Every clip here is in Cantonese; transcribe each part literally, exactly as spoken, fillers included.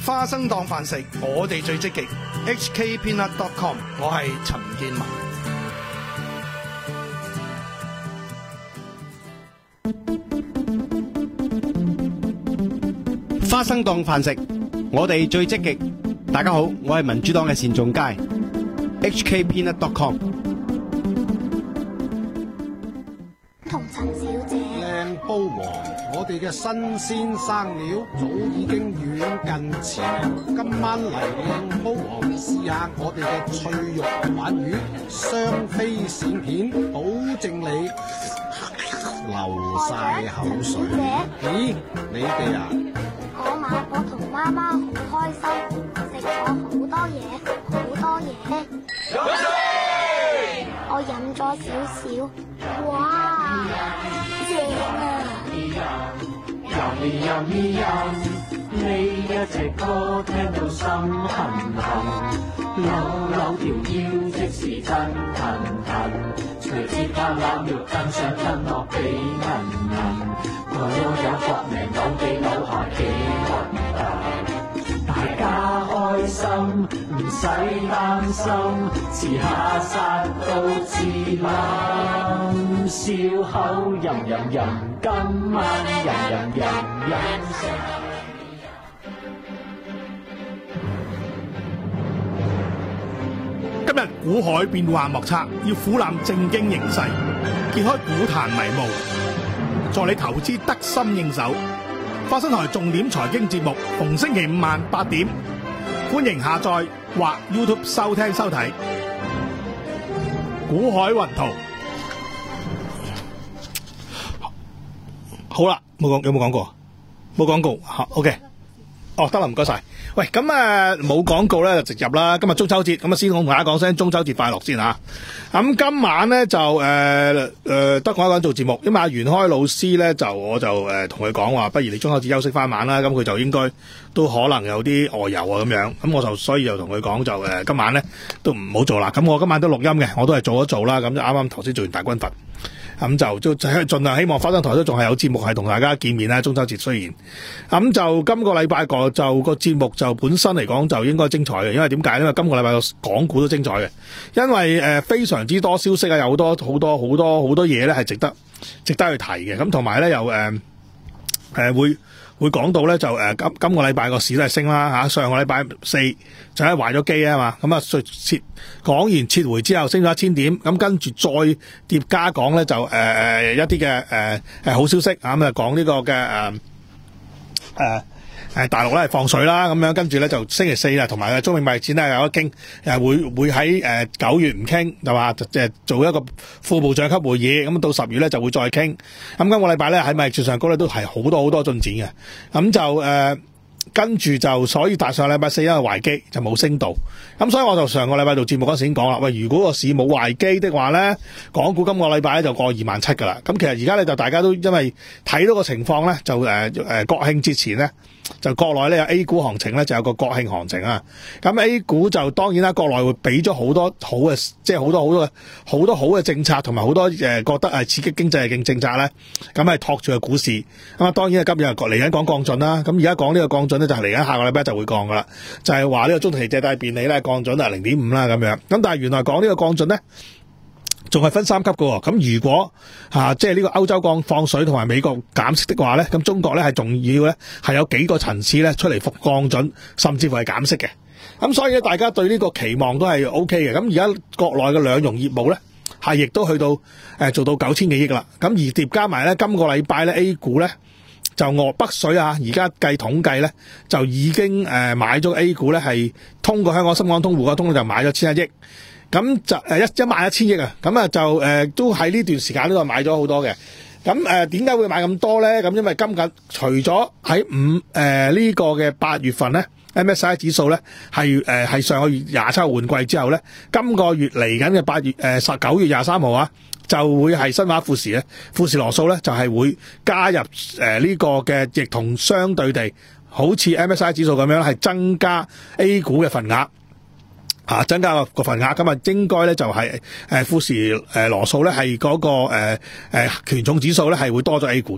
花生當飯食，我哋最積極。H K Peanut dot com， 我係陳建文。 花生當飯食，我哋最積極。大家好，我係民主黨嘅單仲偕。H K Peanut dot com。 同陳小姐， 靚煲王，我哋嘅新鮮生料早已經遠近馳名。今晚嚟靚煲王試下我哋嘅脆肉鯇魚，雙飛鱔片，保證你流晒口水。咦，你哋啊？ 我晚我同媽媽好開心，食咗好多嘢，好多嘢。我飲咗少少，哇，正啊！ 呢一隻歌聽到心痕痕，扭扭條腰即時震騰騰，隨之間攬肉更想吞落幾銀銀，我有搏命扭幾扭下幾混蛋，大家開心唔使擔心，遲下殺到自冧，笑口吟吟吟，今晚吟吟吟吟聲。 今日股海變幻莫測，要俯覽政經形勢，揭開股壇迷霧，助你投資得心應手。花生台重點財經節目，逢星期五晚八點，歡迎下載或 YouTube 收聽收睇。股海雲圖，好啦，冇講有冇講過？冇廣告，好 OK。哦，得啦，唔該晒。喂，咁啊冇廣告咧，就直入啦。今日中秋節，咁啊先同大家講聲中秋節快樂先吓。咁今晚咧就誒誒、呃呃、得我一個人做節目，因為阿袁開老師咧就我就誒同佢講話，不如你中秋節休息翻晚啦。咁佢就應該都可能有啲外遊啊咁樣。咁我就所以就同佢講就誒、呃、今晚咧都唔好做啦。咁我今晚都錄音嘅，我都係做一做啦。咁就啱啱頭先做完大軍閥。咁就都盡量希望花生台都仲係有節目係同大家見面啦。中秋節雖然咁就今個禮拜個就個節目就本身嚟講就應該精彩嘅，因為點解？因為今個禮拜個港股都精彩嘅，因為誒、呃、非常之多消息啊，有好多好多好多好多嘢咧係值得值得去提嘅。咁同埋咧又誒誒會。會講到咧就誒今今個禮拜個市都係升啦嚇，上個禮拜四就係壞咗機啊嘛，咁啊撤講完撤回之後升咗一千點，咁跟住再疊加講咧就誒誒、呃、一啲嘅誒誒好消息啊，咁啊講呢個嘅誒誒誒大陸咧係放水啦，咁樣跟住咧就星期四啦，同埋中美貿易戰咧有得傾，誒會會喺誒九月唔傾就話即係做一個副部長級會議，咁到十月咧就會再傾。咁今個禮拜咧喺貿易戰上高咧都係好多好多進展嘅，咁就誒。呃跟住就所以，大上個禮拜四因為壞機就冇升到，咁所以我就上個禮拜做節目嗰時已經講啦，喂，如果個市冇壞機的話咧，港股今個禮拜咧就過二萬七噶啦。咁其實而家咧就大家都因為睇到個情況咧，就誒誒、呃、國慶節前咧，就國內咧有 A 股行情咧就有個國慶行情啊。咁 A 股就當然啦，國內會俾咗好多好嘅，即係好多好多好多好嘅政策，同埋好多誒覺得係刺激經濟嘅政策咧，咁係托住個股市。咁啊，當然係今日嚟緊講降準啦。咁而家講呢個降準咧就係嚟緊下個禮拜就會降噶啦，就係話呢個中期借貸便利咧降準係零點五啦咁樣。咁但係原來講呢個降準咧，仲係分三級㗎喎。咁如果嚇即係呢個歐洲降放水同埋美國減息的話咧，咁中國咧係仲要咧係有幾個層次咧出嚟復降準，甚至乎係減息嘅。咁所以咧大家對呢個期望都係 O K 嘅。咁而家國內嘅兩融業務咧係亦都去到誒、呃、做到九千幾億啦。咁而疊加埋咧今個禮拜咧 A 股咧。就俄北水啊，而家計統計咧，就已經誒、呃、買咗 A 股咧，係通過香港深港通滬港通就買咗千一億，咁就誒一一萬一千億啊，咁啊就誒、呃、都喺呢段時間呢度買咗好多嘅。咁誒點解會買咁多咧？咁因為今日除咗喺五誒呢個嘅八月份咧 ，M S C I 指數咧係誒係上個月廿七號換季之後咧，今個月嚟緊嘅八月誒十九月廿三號啊。就會係新華富時咧，富時羅素咧就係、是、會加入誒呢、呃這個嘅，亦同相對地，好似 M S C I 指數咁樣，係增加 A 股嘅份額，啊增加個份額，咁啊應該咧就係、是、誒、呃、富時誒羅素咧係嗰個誒誒、呃呃、權重指數咧係會多咗 A 股嘅。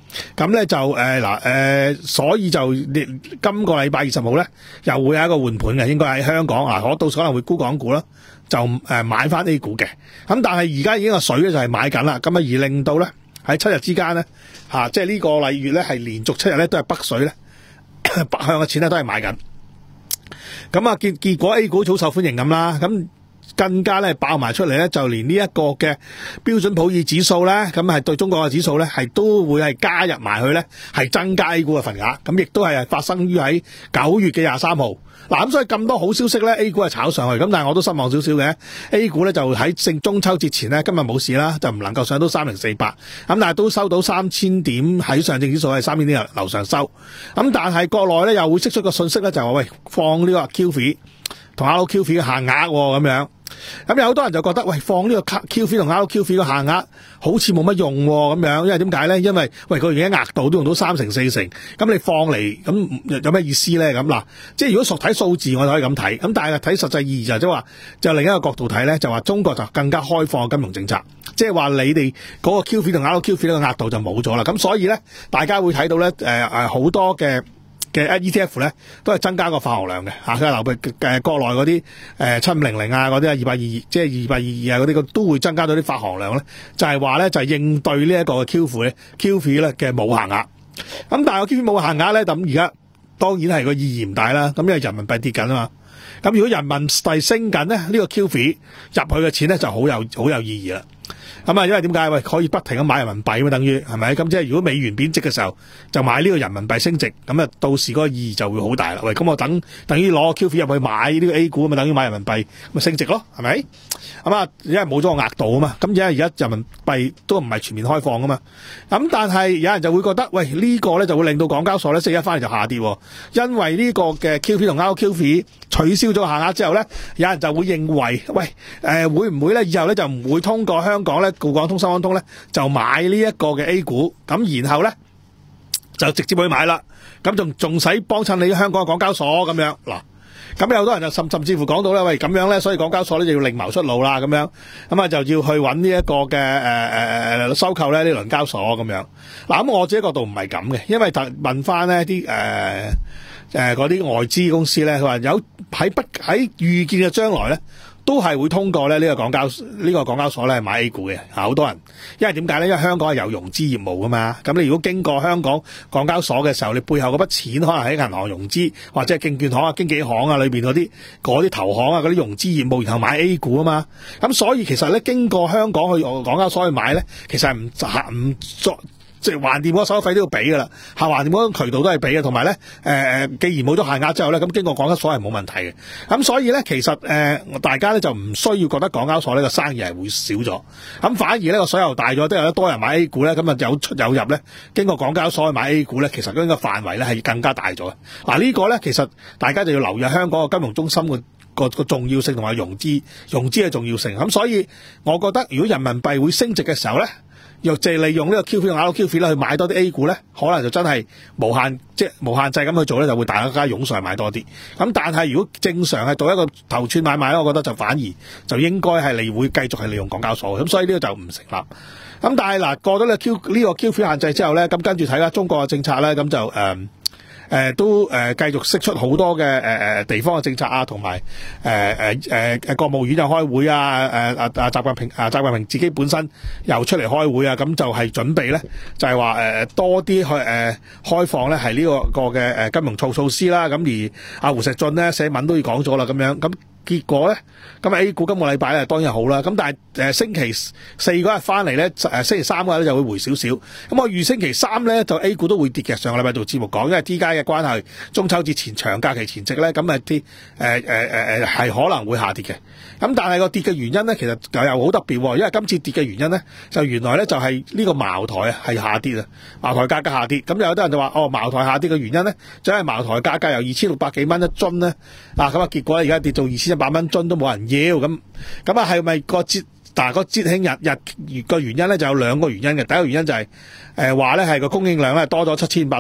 咁咧就誒嗱誒，所以就今個禮拜二十號咧，又會有一個換盤嘅，應該喺香港啊，我到時可能會沽港股啦，就誒買翻 A 股嘅。咁但係而家已經個水咧就係買緊啦，咁啊而令到咧喺七日之間咧嚇，即係呢個禮月咧係連續七日咧都係北水咧北向嘅錢咧都係買緊。咁啊結結果 A 股好受歡迎咁啦，咁。更加咧爆埋出嚟咧，就連呢一個嘅標準普爾指數咧，咁係對中國嘅指數咧，係都會係加入埋去咧，係增加 A 股嘅份額。咁亦都係發生於喺九月嘅廿三號。嗱，咁所以咁多好消息咧 ，A 股係炒上去。咁但係我都失望少少嘅 ，A 股咧就喺正中秋節前咧，今日冇事啦，就唔能夠上到三零四八。咁但係都收到三千點喺上證指數係三千點樓上收。咁但係國內咧又會釋出個信息咧，就話喂放呢個 Q F 同 R Q F 嘅限額咁樣。咁有好多人就覺得喂放呢個 Q F 同 R Q F 嘅限額好似冇乜用咁樣，因為點解咧？因為喂佢而家額度都用到三成四成，咁你放嚟咁有咩意思咧？咁嗱，即係如果熟睇數字我就可以咁睇，咁但係睇實際意義就即係話就另一個角度睇咧，就話中國就更加開放嘅金融政策，即係話你哋嗰個 Q F 同 R Q F 呢個額度就冇咗啦，咁所以咧大家會睇到咧誒誒好多嘅。嘅 E T F 咧都係增加個發行量嘅嚇，佢係留俾誒國內嗰啲誒七五零零啊嗰啲啊二百二二即係二百二二啊嗰啲，都會增加到啲發行量咧，就係話咧就係、是、應對呢一個 Q F 咧 Q F 咧嘅冇限額。咁但係個 Q F 冇限額咧，咁而家當然係個意義唔大啦。咁因為人民幣跌緊啊嘛，咁如果人民幣升緊咧，呢、這個 Q F 入去嘅錢咧就好有好有意義啦。咁啊，因為點解？喂，可以不停咁買人民幣嘛，等於係咪？咁即係如果美元貶值嘅時候，就買呢個人民幣升值，咁啊，到時嗰個意義就會好大啦。喂，咁我等等於攞 Q F 入去買呢個 A 股，咪等於買人民幣，咪升值咯，係咪？咁啊，因為冇咗個額度啊嘛，咁而家而家人民幣都唔係全面開放啊嘛。咁但係有人就會覺得，喂，呢個咧就會令到港交所咧四一翻嚟就下跌，因為呢個嘅 Q F 同 R Q F 取消咗限額之後咧，有人就會認為，喂，誒會唔會咧以後咧就唔會通過香港咧？滬港通、深港通咧就買呢一個嘅 A 股，咁然後咧就直接去買啦，咁仲仲使幫襯你香港嘅港交所咁樣嗱，咁有好多人就甚甚至乎講到咧，喂咁樣咧，所以港交所咧就要另謀出路啦，咁樣咁啊就要去揾呢一個嘅誒誒收購咧呢輪交所咁樣嗱，咁我自己角度唔係咁嘅，因為問翻呢啲誒誒嗰啲外資公司咧，佢話有喺不喺預見嘅將來咧。都係會通過咧呢個港交呢、這個港交所咧買 A 股嘅，好多人，因為點解咧？因為香港係有融資業務噶嘛，咁你如果經過香港港交所嘅時候，你背後嗰筆錢可能喺銀行融資，或者係證券行啊、經紀行啊裏邊嗰啲嗰啲投行啊嗰啲融資業務，然後買 A 股啊嘛，咁所以其實咧經過香港去港交所去買咧，其實係唔唔作。即係橫掂嗰個手續費都要俾噶啦，下橫掂嗰個渠道都係俾嘅，同埋咧誒，既然冇咗限額之後咧，咁經過港交所係冇問題嘅。咁所以咧，其實誒、呃、大家咧就唔需要覺得港交所呢個生意係會少咗，咁反而呢個水又大咗，都有得多人買 A 股咧，咁啊有出有入咧，經過港交所去買 A 股咧，其實嗰個範圍咧係更加大咗嘅。嗱、啊這個、呢個咧其實大家就要留意香港嘅金融中心嘅個個重要性同埋融資融資嘅重要性。咁所以我覺得如果人民幣會升值嘅時候咧，若借利用呢個 Q F 同 R Q F 咧去買多啲 A 股咧，可能就真係無限即係無限制咁去做咧，就會大家湧上去買多啲。咁但係如果正常係做一個頭寸買賣咧，我覺得就反而就應該係你會繼續係利用港交所。咁所以呢個就唔成立。咁但係嗱過咗呢個 Q 呢個 Q F 限制之後咧，咁跟住睇啦中國嘅政策咧，咁就誒。呃誒、呃、都誒、呃、繼續釋出好多嘅誒誒地方嘅政策啊，同埋誒誒誒誒國務院又開會啊，誒啊啊習近平啊習近平自己本身又出嚟開會啊，咁就係準備咧，就係話誒多啲去誒、呃、開放咧，係呢個個嘅誒金融措措施啦。咁而阿胡錫進咧寫文都要講咗啦，咁樣咁。結果咧，咁 A 股今個禮拜咧當然好啦，咁但係誒、呃、星期四嗰日翻嚟咧，誒星期三嗰日咧就會回少少。咁我預星期三咧就 A 股都會跌嘅。上個禮拜做節目講，因為 T 加嘅關係，中秋節前長假期前夕咧，咁啊啲誒誒誒誒係可能會下跌嘅。咁但係個跌嘅原因咧，其實又又好特別喎，因為今次跌嘅原因咧，就原來咧就係呢個茅台啊係下跌啊，茅台價格下跌。咁有啲人就話哦，茅台下跌嘅原因咧，就係茅台價格由二千六百幾蚊一樽咧，啊咁啊結果咧而家跌到二千一百蚊樽都冇人要，咁咁啊係咪個節但係個節慶日日個原因咧就有兩個原因嘅。第一個原因就係誒話咧係個供應量咧多咗七千五百噸，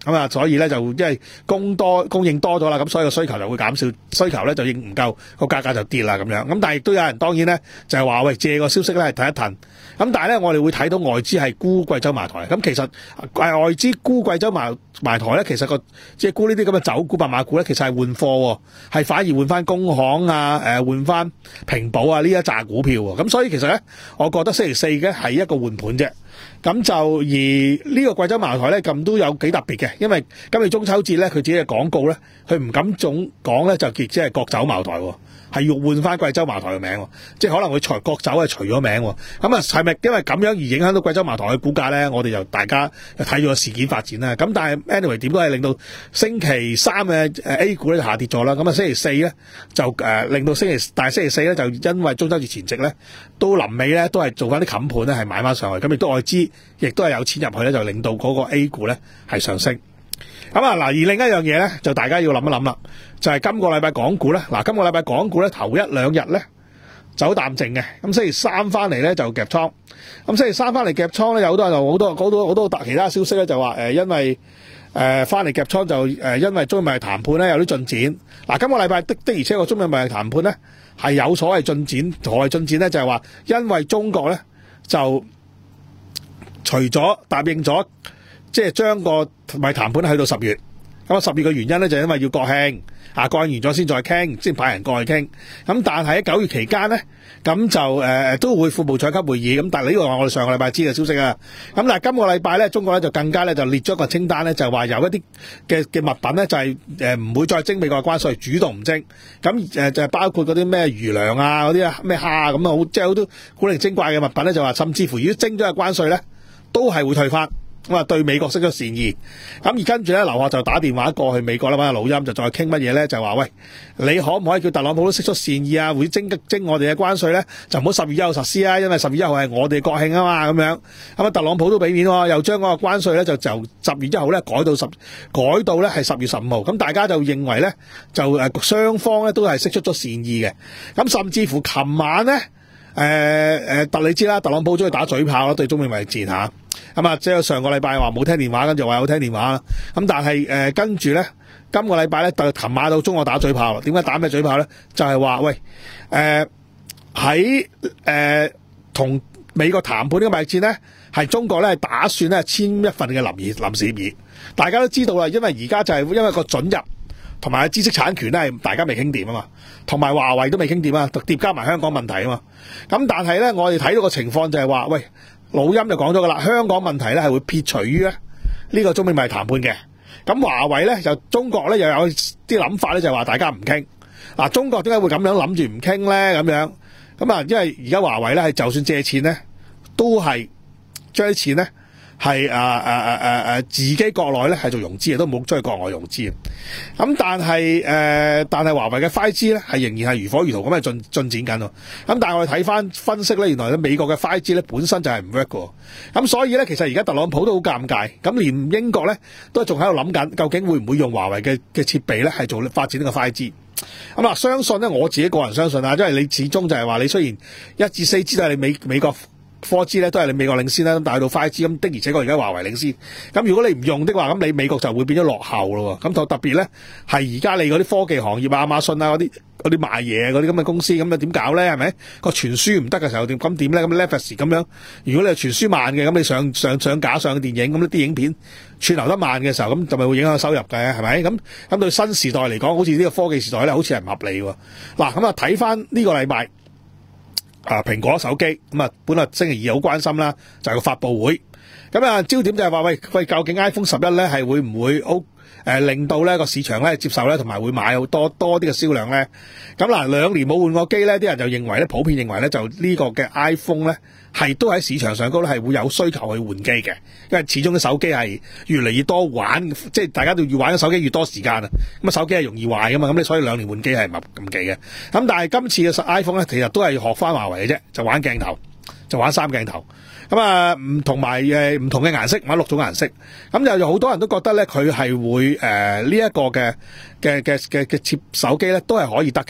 咁啊，所以咧就因為供多供應多咗啦，咁所以個需求就會減少，需求咧就應唔夠，個價格就跌啦咁樣。咁但係亦都有人當然咧就係話喂，借個消息咧係騰一騰。咁但係咧我哋會睇到外資係沽貴州茅台。咁其實外資沽貴州茅茅台咧，其實個即係沽呢啲咁嘅酒股白馬股咧，其實係換貨喎，係反而換翻工行啊，誒換翻平保啊呢一紮股票喎。咁所以其實咧，我覺得星期四嘅係一個換盤啫。咁就而呢個貴州茅台咧，咁都有幾特別嘅，因為今日中秋節咧，佢自己嘅廣告咧，佢唔敢總講咧，就亦即係國酒茅台喎，係要換翻貴州茅台嘅名喎，即係可能會除國酒係除咗名喎。咁啊，係咪因為咁樣而影響到貴州茅台嘅股價咧？我哋就大家睇咗個事件發展啦。咁但係 anyway 點都係令到星期三嘅誒 A 股咧下跌咗啦。咁啊星期四咧就誒、呃、令到星期，但係星期四咧就因為中秋節前夕咧，都臨尾咧都係做翻啲冚盤咧，係買翻上去。咁亦都外資亦都係有錢入去咧，就令到嗰個 A 股咧係上升。咁啊嗱，而另一樣嘢咧，就大家要諗一諗啦，就係、是、今個禮拜港股咧，嗱今個禮拜港股咧頭一兩日咧走淡靜嘅，咁星期三翻嚟咧就夾倉，咁星期三翻嚟夾倉咧有好多就好多好多好多其他消息咧就話誒、呃、因為誒翻嚟夾倉就誒、呃、因為中美貿易談判咧有啲進展，嗱今個禮拜的的而且確中美貿易談判咧係有所謂進展，何謂進展咧就係、是、話因為中國咧就除咗答應咗。即係將個咪談判去到十月，咁啊十月嘅原因咧就係因為要國慶，啊國慶完咗先再傾，先派人過去傾。咁但係喺九月期間咧，咁就誒、呃、都會副部長級會議。咁但係呢個係我哋上個禮拜知嘅消息啊。咁但係今個禮拜咧，中國咧就更加咧就列咗個清單咧，就係話有一啲嘅嘅物品咧就係誒唔會再徵美國嘅關稅，主動唔徵。咁誒就係包括嗰啲咩魚糧啊，嗰啲啊咩蝦啊咁啊，好即係好多古靈精怪嘅物品咧，就話甚至乎如果徵咗嘅關稅咧，都係會退翻。咁啊，對美國釋咗善意，咁而跟住咧，劉鶴就打電話過去美國啦，揾下老陰就再傾乜嘢咧？就話喂，你可唔可以叫特朗普都釋出善意啊？會徵徵我哋嘅關稅咧，就唔好十月一號實施啊，因為十月一號係我哋國慶啊嘛，咁樣咁啊，特朗普都俾面喎，又將嗰個關稅咧就就十月一號咧改到十改到咧係十月十五號，咁大家就認為咧就誒雙方咧都係釋出咗善意嘅，咁甚至乎琴晚咧誒誒特你知啦，特朗普中意打嘴炮啦，對中美貿易戰嚇。咁啊，即係上個禮拜話冇聽電話，跟住話有聽電話啦。咁但係誒、呃、跟住咧，今個禮拜咧，就琴晚到中國打嘴炮啦。點解打咩嘴炮咧？就係、是、話喂，誒喺誒同美國談判呢個貿易戰咧，係中國咧打算咧簽一份嘅臨議臨時協議。大家都知道啦，因為而家就係因為個准入同埋知識產權咧係大家未傾掂啊嘛，同埋華為都未傾掂啊，疊加埋香港問題啊嘛。咁但係咧，我哋睇到個情況就係話喂。老陰就講咗噶啦，香港問題咧係會撇除於咧呢個中美貿易談判嘅。咁華為咧就中國咧又有啲諗法咧，就係話大家唔傾。嗱，中國點解會咁樣諗住唔傾咧？咁樣咁啊，因為而家華為咧係就算借錢咧，都係將啲錢咧係誒誒誒誒誒自己國內咧係做融資嘅，都冇將去國外融資嘅。咁但係誒、呃，但係華為嘅 五 G 咧係仍然係如火如荼咁係進進展緊喎。咁但係我哋睇翻分析咧，原來咧美國嘅 五 G 咧本身就係唔 work 嘅。咁所以咧，其實而家特朗普都好尷尬。咁連英國咧都仲喺度諗緊，究竟會唔會用華為嘅嘅設備咧係做發展呢個 五 G。咁啊，相信咧我自己個人相信啊，因為你始終就係話你雖然一至四 G 都係你美美國。科技咧都係你美國領先啦，咁但係到 五 G 咁的而且確而家華為領先。咁如果你唔用的話，咁你美國就會變咗落後咯。咁就特別咧係而家你嗰啲科技行業啊、亞馬遜啊嗰啲嗰啲賣嘢嗰啲咁嘅公司，咁啊點搞咧？係咪個傳輸唔得嘅時候點？咁點咧？咁 Netflix 咁樣，如果你係傳輸慢嘅，咁你上上上架上電影，咁啲影片串流得慢嘅時候，咁就咪會影響收入嘅，係咪？咁咁對新時代嚟講，好似呢個科技時代咧，好似係唔合理喎。嗱，咁啊睇翻呢個禮拜。啊！蘋果手機咁啊，本來星期二好關心啦，就係個發佈會。咁啊，焦點就係話喂喂，究竟 iPhone 十一咧係會唔會好誒令到咧個市場咧接受咧，同埋會買好多多啲嘅銷量咧？咁嗱，兩年冇換過機咧，啲人就認為咧，普遍認為咧，就呢個嘅 iPhone 咧係都喺市場上高咧係會有需求去換機嘅，因為始終啲手機係越嚟越多玩，即係大家都越玩嘅手機越多時間啊。咁啊，手機係容易壞噶嘛，咁你所以兩年換機係唔咁忌嘅。咁但係今次嘅 iPhone 咧，其實都係學翻華為嘅啫，就玩鏡頭，就玩三鏡頭。咁啊，唔同埋誒唔同嘅顏色，玩六種顏色。咁就有好多人都覺得咧，佢係會誒呢一個嘅嘅嘅嘅嘅接手機咧，都係可以得嘅。咁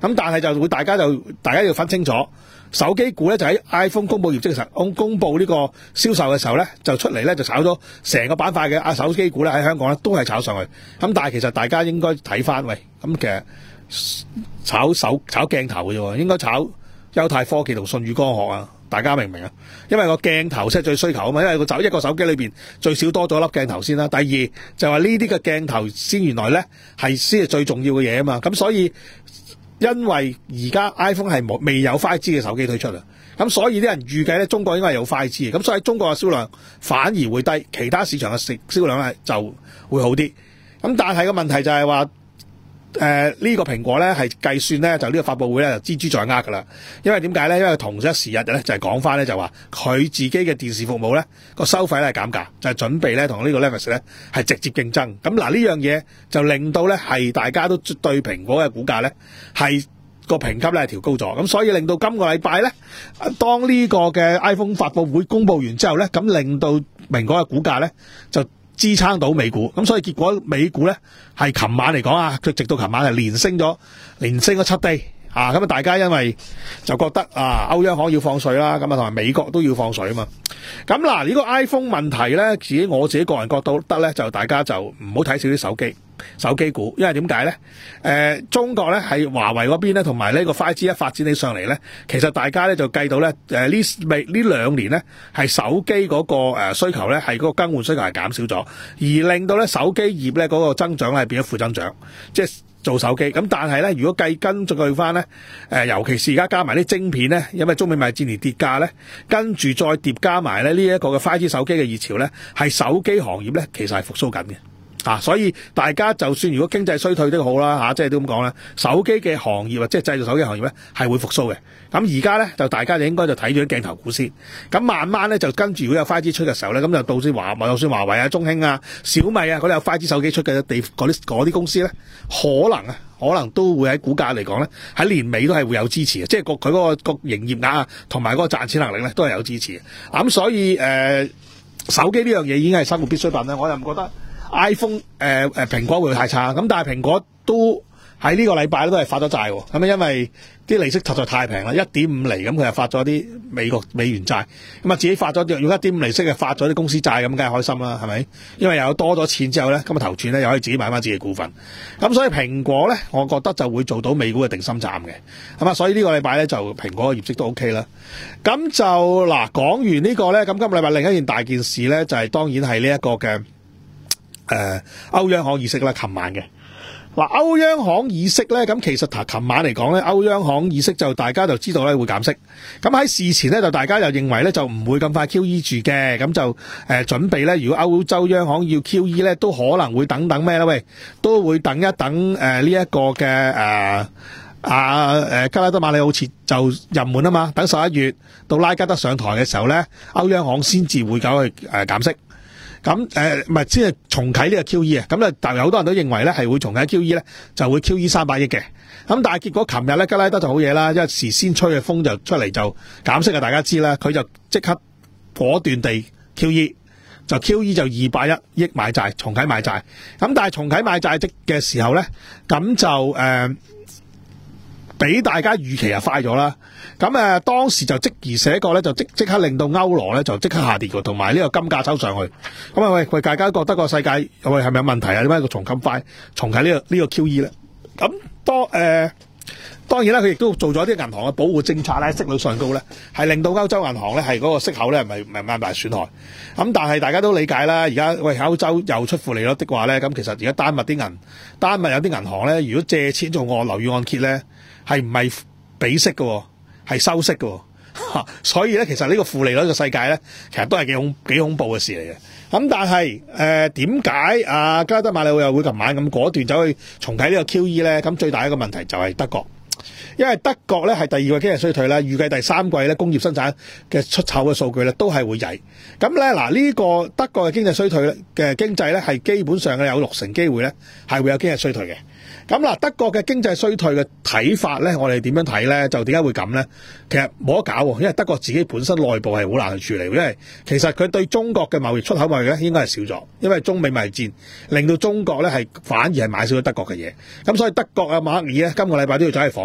咁但係就會大家就大家要分清楚，手機股咧就喺 iPhone 公佈業績嘅時候，公佈呢個銷售嘅時候咧，就出嚟咧就炒咗成個板塊嘅啊手機股咧喺香港咧都係炒上去。咁但係其實大家應該睇翻，喂，咁其實炒手炒鏡頭嘅啫喎，應該炒優泰科技同舜宇光學啊。大家明唔明啊？因為個鏡頭先係最需求啊嘛，因為個手一個手機裏邊最少多咗粒鏡頭先啦。第二就話呢啲嘅鏡頭先原來咧係先係最重要嘅嘢啊嘛。咁所以因為而家 iPhone 係冇未有 五 G 嘅手機推出啊，咁所以啲人預計咧中國應該係有 五 G 嘅，咁所以中國嘅銷量反而會低，其他市場嘅銷銷量咧就會好啲。咁但係個問題就係話。誒、呃這個、呢個蘋果咧係計算咧就呢個發佈會咧就錙銖在握㗎啦，因為點解咧？因為同一時日咧就係講翻咧就話佢自己嘅電視服務咧個收費咧係減價，就係、是、準備咧同呢個 Netflix 咧係直接競爭。咁嗱呢樣嘢就令到咧係大家都對蘋果嘅股價咧係個評級咧係調高咗，咁所以令到今個禮拜咧當呢個嘅 iPhone 發佈會公佈完之後咧，咁令到蘋果嘅股價咧就支撐到美股，咁所以結果美股咧係琴晚嚟講啊，佢直到琴晚係連升咗，連升咗七低啊！咁啊，大家因為就覺得啊，歐央行要放水啦，咁啊同埋美國都要放水啊嘛。咁嗱，呢個 iPhone 問題咧，自己我自己個人覺得咧，就大家就唔好睇少啲手機手機股，因為點解咧？誒、呃，中國咧係華為嗰邊咧，同埋呢個 五 G 一發展起上嚟咧，其實大家咧就計到咧，誒呢未呢兩年咧係手機嗰個誒需求咧係嗰個更換需求係減少咗，而令到咧手機業咧嗰個增長係變咗負增長，即係做手機。咁但係咧，如果計跟住佢翻咧，誒尤其是而家加埋啲晶片咧，因為中美貿易戰而跌價咧，跟住再疊加埋咧呢一個嘅 五 G 手機嘅熱潮咧，係手機行業咧其實係復甦緊嘅。啊，所以大家就算如果經濟衰退都好啦，嚇、啊，即係都咁講啦，手機嘅行業或即係製造手機行業咧係會復甦嘅。咁而家咧就大家就應該就睇住啲鏡頭股先，咁慢慢咧就跟住如果有 五 G 出嘅時候咧，咁就到時華，就算華為啊、中興啊、小米啊嗰啲有 五 G 手機出嘅地嗰啲嗰啲公司咧，可能啊，可能都會喺股價嚟講咧喺年尾都係會有支持嘅，即係個佢嗰個個營業額啊同埋嗰個賺錢能力咧都係有支持嘅。咁、啊、所以誒、呃，手機呢樣嘢已經係生活必需品啦，我又唔覺得 iPhone 誒、呃、誒蘋果會太差，咁但係蘋果都喺呢個禮拜都係發咗債喎，咁啊因為啲利息實在太平啦，一點五厘咁佢又發咗啲美國美元債，咁啊自己發咗用一點五厘息嘅發咗啲公司債，咁梗係開心啦，係咪？因為又有多咗錢之後咧，咁啊頭轉咧又可以自己買翻自己嘅股份，咁所以蘋果咧，我覺得就會做到美股嘅定心站嘅，咁啊所以呢個禮拜咧就蘋果嘅業績都 OK 啦。咁就嗱講完呢個咧，咁今個禮拜另一件大件事咧就係、是、當然係呢一個嘅。誒、呃，歐央行議息啦，琴晚嘅嗱，歐央行議息咧，咁其實頭琴晚嚟講咧，歐央行議息就大家就知道咧會減息，咁喺事前咧就大家又認為咧就唔會咁快 Q E 住嘅，咁就誒、呃、準備咧，如果歐洲央行要 Q E 咧，都可能會等等咩咧？喂，都會等一等誒呢一個嘅誒啊誒加拉德馬里好似就任滿啊嘛，等十一月到拉加德上台嘅時候咧，歐央行先至會搞去誒減息。咁誒唔係先係重啟呢個 Q E 啊，咁咧但係好多人都認為咧係會重啟 Q E 咧，就會 Q E 三百億嘅。咁但係結果琴日咧，吉拉德就好嘢啦，一時先吹嘅風就出嚟就減息啊！大家知啦，佢就即刻果斷地 Q E， 就 Q E 就二百一億買債，重啟買債。咁但係重啟買債即嘅時候咧，咁就誒。呃比大家預期啊快咗啦，咁誒、呃、當時就即而寫過咧，就即即刻令到歐羅咧就即刻下跌嘅，同埋呢個金價抽上去。咁啊喂喂，大家覺得個世界喂係咪有問題啊？點解個重金快重啟呢、這個呢、這個 Q E 咧？咁當誒、呃、當然啦，佢亦都做咗啲銀行嘅保護政策咧，息率上高咧，係令到歐洲銀行咧係嗰個息口咧唔係唔係咁大損害。咁但係大家都理解啦，而家喂歐洲又出負利率的話咧，咁其實而家丹麥啲銀丹麥有啲銀行咧，如果借錢做按樓宇按揭咧。係唔係俾息嘅，係收息嘅，所以咧，其實呢個負利率嘅世界咧，其實都係幾恐幾恐怖嘅事嚟嘅。咁但係誒點解啊加德馬里奧又會琴晚咁果斷走去重啟呢個 Q E 咧？咁最大一個問題就係德國，因為德國咧係第二個經濟衰退啦，預計第三季咧工業生產嘅出口嘅數據咧都係會曳。咁咧嗱呢個德國嘅經濟衰退咧嘅經濟咧係基本上嘅有六成機會咧係會有經濟衰退嘅。咁嗱，德國嘅經濟衰退嘅睇法咧，我哋點樣睇咧？就點解會咁咧？其實冇得搞喎，因為德國自己本身內部係好難去處理，因為其實佢對中國嘅貿易出口貿易咧應該係少咗，因為中美貿易戰令到中國咧係反而係買少咗德國嘅嘢。咁所以德國啊馬克爾咧今個禮拜都要走去訪問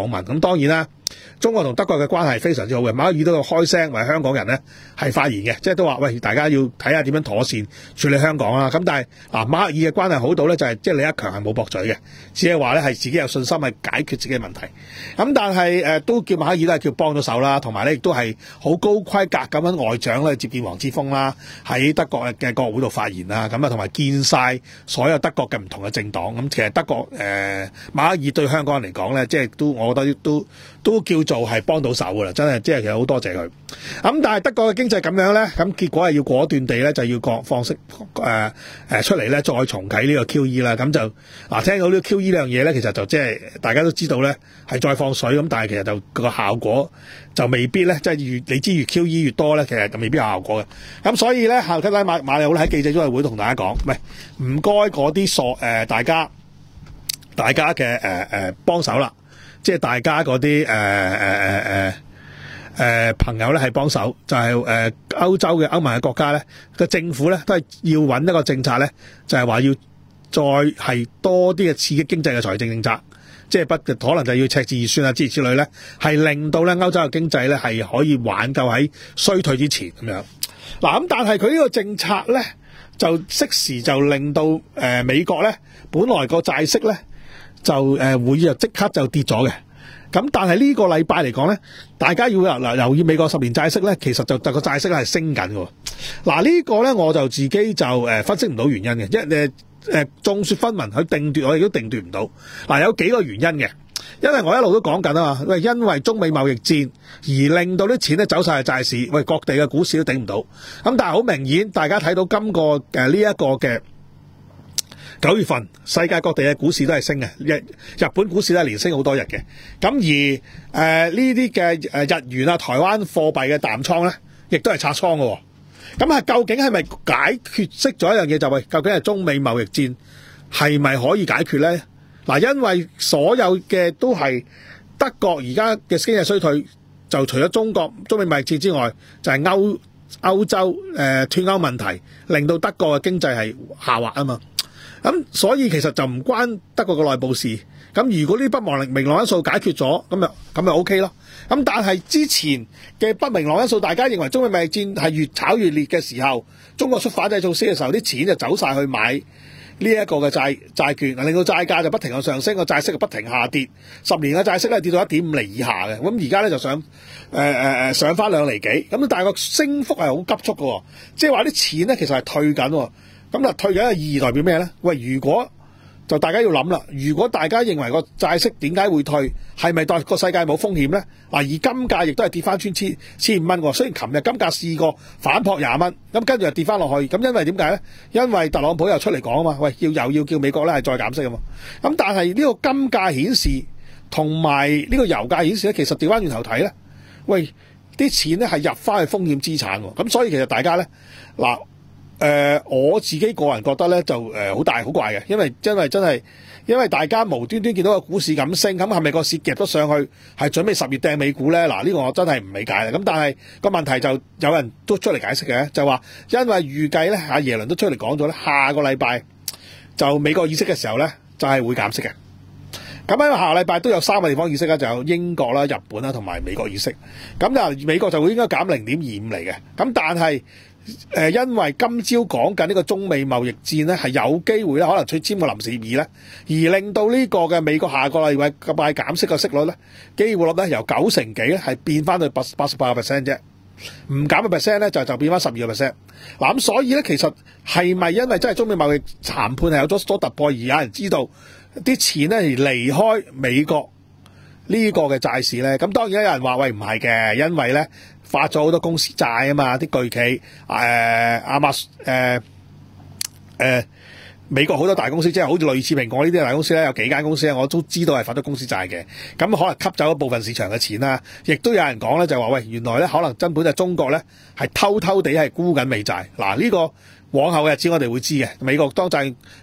問。咁當然啦，中國同德國嘅關係非常之好嘅，馬克爾都有開聲為香港人呢係發言嘅，即係都話喂，大家要睇下點樣妥善處理香港啦。咁但係嗱，馬克爾嘅關係好到咧，就係即係李克強係冇駁嘴嘅，只係話咧係自己有信心係解決自己嘅問題。咁但係誒、呃、都叫馬克爾都係叫幫咗手啦，同埋咧亦都係好高規格咁樣外長咧接見黃之鋒啦，喺德國嘅國會度發言啦，咁啊同埋見晒所有德國嘅唔同嘅政黨。咁其實德國誒、呃、馬克爾對香港人嚟講咧，即係都我覺得都都叫做係幫到手噶啦，真係即係其實好多謝佢。咁但係德國嘅經濟咁樣咧，咁結果係要果斷地咧就要降放息誒誒出嚟咧，再重啟呢個 Q E 啦。咁就嗱聽到呢個 Q E 呢樣嘢咧，其實就即係大家都知道咧係再放水咁，但係其實就個效果就未必咧，即係越你知越 Q E 越多咧，其實就未必有效果嘅。咁所以咧，後吉拉馬馬里奧喺記者招待會同大家講，喂，唔該嗰啲索誒大家大家嘅誒誒幫手啦。即係大家嗰啲誒誒誒誒誒朋友咧係幫手，就係誒歐洲嘅歐盟嘅國家咧嘅政府咧都係要揾一個政策咧，就係話要再係多啲嘅刺激經濟嘅財政政策，即係不可能就要赤字預算啊之類之類咧，係令到咧歐洲嘅經濟咧係可以挽救喺衰退之前咁樣。嗱咁，但係佢呢個政策咧就適時就令到誒、呃、美國咧本來個債息咧。就誒、呃、會就即刻就跌咗嘅，咁但係呢個禮拜嚟講咧，大家要留留意美國十年債息咧，其實就就個債息係升緊嘅。嗱、這個、呢個咧我就自己就誒、呃、分析唔到原因嘅，一誒誒眾說紛紜，佢定奪我亦都定奪唔到。嗱、呃、有幾個原因嘅，因為我一路都講緊啊嘛，喂，因為中美貿易戰而令到啲錢咧走晒去債市，喂，各地嘅股市都頂唔到。咁但係好明顯，大家睇到今個誒呢一個嘅。九月份世界各地嘅股市都係升嘅，日日本股市都係連升好多日嘅。咁而誒呢啲嘅誒日元啊、台灣貨幣嘅淡倉咧，亦都係拆倉嘅。咁係究竟係咪解決識咗一樣嘢？就係究竟係中美貿易戰係咪可以解決咧？嗱，因為所有嘅都係德國而家嘅經濟衰退，就除咗中國中美貿易戰之外，就係歐歐洲誒脫歐問題，令到德國嘅經濟係下滑啊嘛。咁所以其實就唔關德國嘅內部事。咁如果呢啲不明朗因素解決咗，咁咪咁咪 O K 咯。咁但係之前嘅不明朗因素，大家認為中美貿易戰係越炒越烈嘅時候，中國出反制措施嘅時候，啲錢就走晒去買呢一個嘅債債券，令到債價就不停咁上升，個債息就不停下跌。十年嘅債息咧跌到一點五厘以下嘅，咁而家咧就上誒誒誒上翻兩厘幾。咁但係個升幅係好急速嘅，即係話啲錢咧其實係退緊。咁嗱，退緊嘅意義代表咩咧？喂，如果就大家要諗啦，如果大家認為個債息點解會退，係咪代個世界冇風險咧？嗱，而金價亦都係跌翻穿千千五蚊喎。雖然琴日金價試過反撲廿蚊，咁跟住又跌翻落去。咁因為點解咧？因為特朗普又出嚟講啊嘛，喂，要又要叫美國咧係再減息啊嘛。咁但係呢個金價顯示同埋呢個油價顯示咧，其實調翻轉頭睇咧，喂，啲錢咧係入翻去風險資產喎。咁所以其實大家咧嗱。誒、呃、我自己個人覺得咧就誒好、呃、大好怪嘅，因為因為真係因為大家無端端見到個股市咁升，咁係咪個市夾咗上去係準備十月掟美股咧？嗱、呢、這個我真係唔理解啦。咁但係個問題就有人都出嚟解釋嘅，就話因為預計咧阿耶倫都出嚟講咗咧，下個禮拜就美國議息嘅時候咧就係、是、會減息嘅。咁喺下個禮拜都有三個地方議息啦，就有英國啦、日本啦同埋美國議息。咁就美國就會應該減零點二五厘嘅。咁但係誒、呃，因為今朝講緊呢個中美貿易戰咧，係有機會咧，可能去簽個臨時協議咧，而令到呢個嘅美國下個禮拜減息嘅息率咧，機會率咧由九成幾咧係變翻到八八十八個 percent 啫，唔減個 percent 咧就就變翻十二個 percent。嗱咁所以咧，其實係咪因為真係中美貿易談判係有咗所突破，而有人知道啲錢咧而離開美國呢個嘅債市咧？咁當然有人話喂唔係嘅，因為咧。發咗好多公司債啊嘛，啲巨企誒亞馬誒誒美國好多大公司，即係好似類似蘋果呢啲大公司咧，有幾間公司咧，我都知道係發咗公司債嘅。咁可能吸走一部分市場嘅錢啦，亦都有人講咧，就話喂，原來咧可能根本就中國咧係偷偷地係沽緊美債。嗱，呢個往後嘅日子我哋會知嘅。美國當債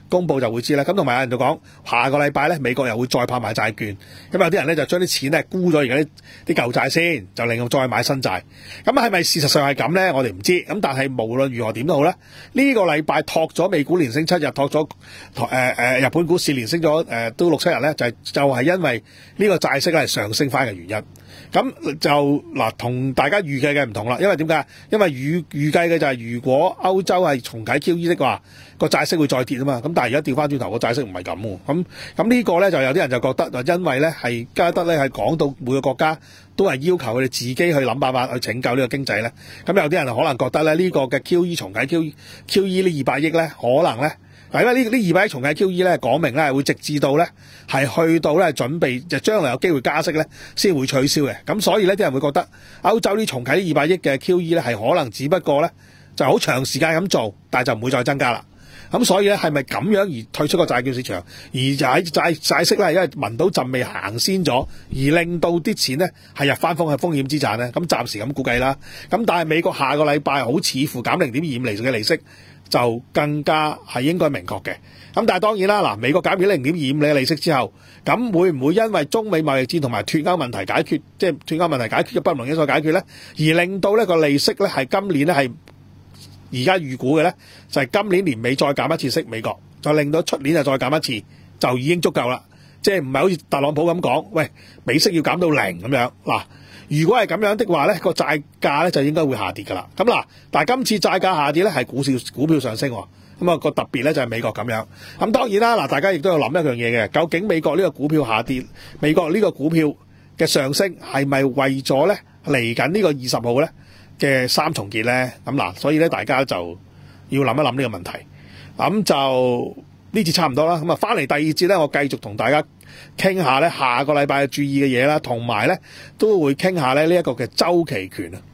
公佈就會知啦。咁同埋有人就講下個禮拜咧美國又會再拍賣債券，咁有啲人咧就將啲錢咧沽咗而家啲啲舊債先，就另外再買新債。咁係咪事實上係咁咧？我哋唔知。咁但係無論如何點都好咧，呢、呢個禮拜托咗美股連升七日，托咗誒誒日本股市連升咗誒、呃、都六七日咧，就係、就係、係、因為呢個債息咧係上升翻嘅原因。咁就嗱同大家預計嘅唔同啦，因為點解？因為預預計嘅就係如果歐洲係重啟 Q E 的話，個債息會再跌啊嘛。咁但係而家調翻轉頭個債息唔係咁喎。咁咁呢個咧就有啲人就覺得，就因為咧係加德咧係講到每個國家都係要求佢哋自己去諗辦法去拯救呢個經濟咧。咁有啲人可能覺得咧呢個嘅 Q E 重啟 Q E Q E 呢二百億咧可能咧。因為呢呢二百億重啟 Q E 咧講明咧會直至到咧係去到咧準備就將來有機會加息咧先會取消嘅，咁所以呢啲人會覺得歐洲呢重啟呢二百億嘅 Q E 咧係可能只不過咧就好長時間咁做，但係就唔會再增加啦。咁所以咧係咪咁樣而退出個債券市場，而就喺債債息咧因為聞到陣味行先咗，而令到啲錢咧係入翻風係風險資產咧？咁暫時咁估計啦。咁但係美國下個禮拜好似乎減零點二五厘嘅利息。就更加係應該明確嘅，咁但係當然啦，嗱美國減免零點二五厘嘅利息之後，咁會唔會因為中美貿易戰同埋脫歐問題解決，即係脫歐問題解決嘅不同因素解決咧，而令到呢個利息咧係今年咧係而家預估嘅咧，就係今年年尾再減一次息，美國就令到出年就再減一次，就已經足夠啦，即係唔係好似特朗普咁講，喂美息要減到零咁樣嗱。如果係咁樣的話咧，個債價咧就應該會下跌㗎啦。咁嗱，但係今次債價下跌咧係股市股票上升，咁啊個特別咧就係美國咁樣。咁當然啦，嗱大家亦都有諗一樣嘢嘅，究竟美國呢個股票下跌，美國呢個股票嘅上升係咪為咗咧嚟緊呢個二十號咧嘅三重結咧？咁嗱，所以咧大家就要諗一諗呢個問題。咁就呢節差唔多啦。咁啊，翻嚟第二節咧，我繼續同大家傾下咧下個禮拜要注意嘅嘢啦，同埋咧都會傾下咧呢一個嘅周期權啊。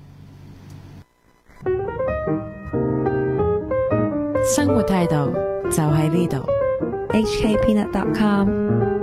生活態度就喺呢度。 H K Peanut dot com